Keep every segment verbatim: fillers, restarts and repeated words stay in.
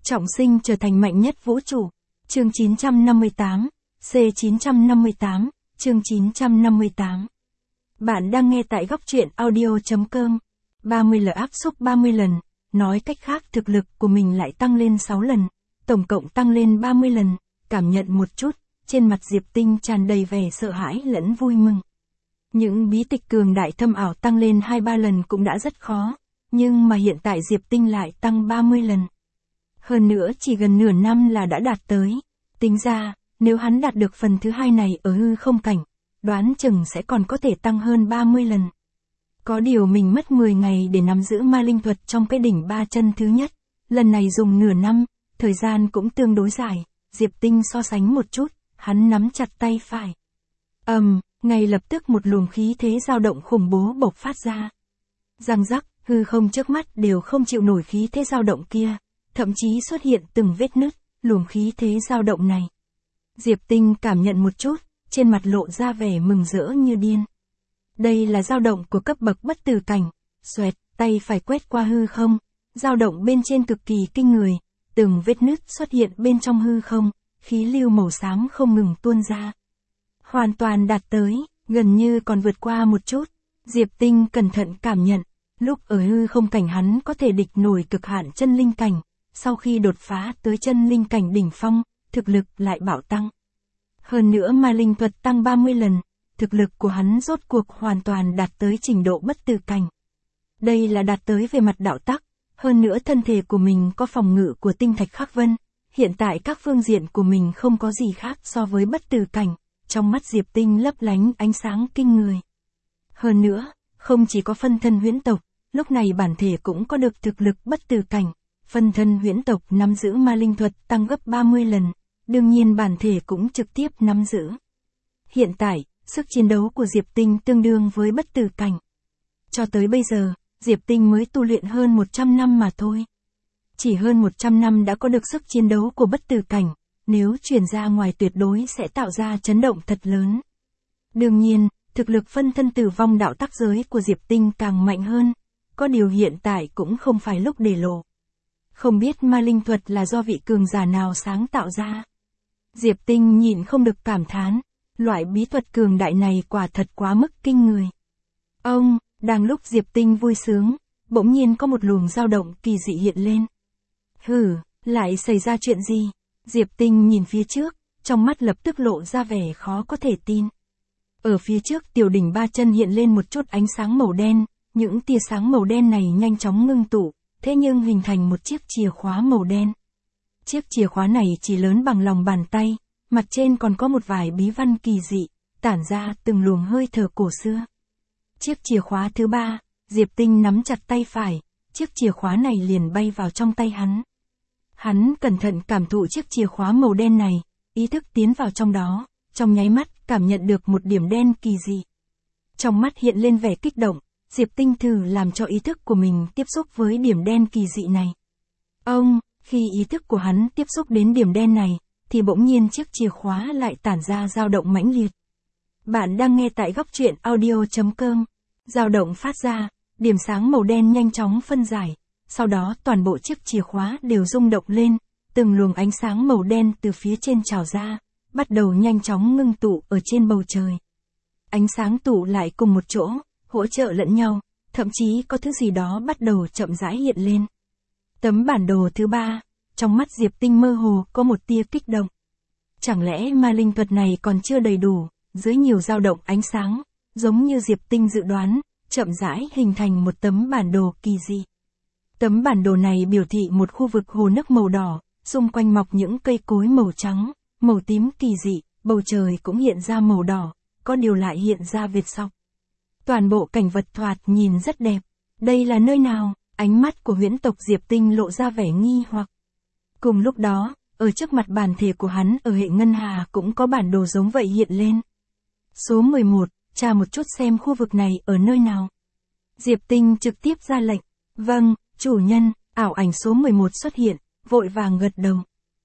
Trọng sinh trở thành mạnh nhất vũ trụ. Chương chín trăm năm mươi tám, C chín trăm năm mươi tám, chương chín trăm năm mươi tám. Bạn đang nghe tại góc truyện audio.com. ba mươi lần áp xúc ba mươi lần, nói cách khác thực lực của mình lại tăng lên sáu lần, tổng cộng tăng lên ba mươi lần, cảm nhận một chút, trên mặt Diệp Tinh tràn đầy vẻ sợ hãi lẫn vui mừng. Những bí tịch cường đại thâm ảo tăng lên hai ba lần cũng đã rất khó, nhưng mà hiện tại Diệp Tinh lại tăng ba mươi lần. Hơn nữa chỉ gần nửa năm là đã đạt tới. Tính ra, nếu hắn đạt được phần thứ hai này ở hư không cảnh, đoán chừng sẽ còn có thể tăng hơn ba mươi lần. Có điều mình mất mười ngày để nắm giữ ma linh thuật trong cái đỉnh ba chân thứ nhất, lần này dùng nửa năm, thời gian cũng tương đối dài. Diệp Tinh so sánh một chút, hắn nắm chặt tay phải. Ầm, um, ngay lập tức một luồng khí thế dao động khủng bố bộc phát ra. Răng rắc, hư không trước mắt đều không chịu nổi khí thế dao động kia, thậm chí xuất hiện từng vết nứt, luồng khí thế dao động này. Diệp Tinh cảm nhận một chút, trên mặt lộ ra vẻ mừng rỡ như điên. Đây là dao động của cấp bậc bất tử cảnh. Xoẹt, tay phải quét qua hư không, dao động bên trên cực kỳ kinh người, từng vết nứt xuất hiện bên trong hư không, khí lưu màu xám không ngừng tuôn ra. Hoàn toàn đạt tới, gần như còn vượt qua một chút. Diệp Tinh cẩn thận cảm nhận, lúc ở hư không cảnh hắn có thể địch nổi cực hạn chân linh cảnh, sau khi đột phá tới chân linh cảnh đỉnh phong, thực lực lại bạo tăng. Hơn nữa ma linh thuật tăng ba mươi lần, thực lực của hắn rốt cuộc hoàn toàn đạt tới trình độ bất tử cảnh. Đây là đạt tới về mặt đạo tắc, hơn nữa thân thể của mình có phòng ngự của tinh thạch khắc vân, hiện tại các phương diện của mình không có gì khác so với bất tử cảnh, trong mắt Diệp Tinh lấp lánh ánh sáng kinh người. Hơn nữa, không chỉ có phân thân huyễn tộc, lúc này bản thể cũng có được thực lực bất tử cảnh, phân thân huyễn tộc nắm giữ ma linh thuật tăng gấp ba mươi lần, đương nhiên bản thể cũng trực tiếp nắm giữ. Hiện tại, sức chiến đấu của Diệp Tinh tương đương với bất tử cảnh. Cho tới bây giờ, Diệp Tinh mới tu luyện hơn một trăm năm mà thôi. Chỉ hơn một trăm năm đã có được sức chiến đấu của bất tử cảnh, nếu truyền ra ngoài tuyệt đối sẽ tạo ra chấn động thật lớn. Đương nhiên, thực lực phân thân tử vong đạo tắc giới của Diệp Tinh càng mạnh hơn, có điều hiện tại cũng không phải lúc để lộ. Không biết ma linh thuật là do vị cường giả nào sáng tạo ra. Diệp Tinh nhịn không được cảm thán, loại bí thuật cường đại này quả thật quá mức kinh người. Ông, đang lúc Diệp Tinh vui sướng, bỗng nhiên có một luồng dao động kỳ dị hiện lên. Hừ, lại xảy ra chuyện gì? Diệp Tinh nhìn phía trước, trong mắt lập tức lộ ra vẻ khó có thể tin. Ở phía trước tiểu đỉnh ba chân hiện lên một chút ánh sáng màu đen, những tia sáng màu đen này nhanh chóng ngưng tụ, thế nhưng hình thành một chiếc chìa khóa màu đen. Chiếc chìa khóa này chỉ lớn bằng lòng bàn tay, mặt trên còn có một vài bí văn kỳ dị, tản ra từng luồng hơi thở cổ xưa. Chiếc chìa khóa thứ ba, Diệp Tinh nắm chặt tay phải, chiếc chìa khóa này liền bay vào trong tay hắn. Hắn cẩn thận cảm thụ chiếc chìa khóa màu đen này, ý thức tiến vào trong đó, trong nháy mắt cảm nhận được một điểm đen kỳ dị. Trong mắt hiện lên vẻ kích động, Diệp Tinh thử làm cho ý thức của mình tiếp xúc với điểm đen kỳ dị này. Ông, khi ý thức của hắn tiếp xúc đến điểm đen này, thì bỗng nhiên chiếc chìa khóa lại tản ra dao động mãnh liệt. Bạn đang nghe tại góc truyện audio.com. Dao động phát ra, điểm sáng màu đen nhanh chóng phân giải, sau đó toàn bộ chiếc chìa khóa đều rung động lên, từng luồng ánh sáng màu đen từ phía trên trào ra, bắt đầu nhanh chóng ngưng tụ ở trên bầu trời. Ánh sáng tụ lại cùng một chỗ, hỗ trợ lẫn nhau, thậm chí có thứ gì đó bắt đầu chậm rãi hiện lên. Tấm bản đồ thứ ba, trong mắt Diệp Tinh mơ hồ có một tia kích động. Chẳng lẽ ma linh thuật này còn chưa đầy đủ, dưới nhiều dao động ánh sáng, giống như Diệp Tinh dự đoán, chậm rãi hình thành một tấm bản đồ kỳ dị. Tấm bản đồ này biểu thị một khu vực hồ nước màu đỏ, xung quanh mọc những cây cối màu trắng, màu tím kỳ dị, bầu trời cũng hiện ra màu đỏ, có điều lại hiện ra vệt sọc. Toàn bộ cảnh vật thoạt nhìn rất đẹp. Đây là nơi nào? Ánh mắt của huyễn tộc Diệp Tinh lộ ra vẻ nghi hoặc. Cùng lúc đó, ở trước mặt bản thể của hắn ở hệ ngân hà cũng có bản đồ giống vậy hiện lên. Số mười một, tra một chút xem khu vực này ở nơi nào. Diệp Tinh trực tiếp ra lệnh. Vâng, chủ nhân. Ảo ảnh số mười một xuất hiện, vội vàng gật đầu.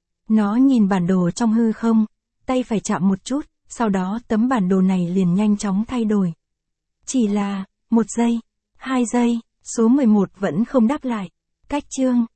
Nó nhìn bản đồ trong hư không, tay phải chạm một chút, sau đó tấm bản đồ này liền nhanh chóng thay đổi. Chỉ là, một giây, hai giây, số mười một vẫn không đáp lại. Cách chương,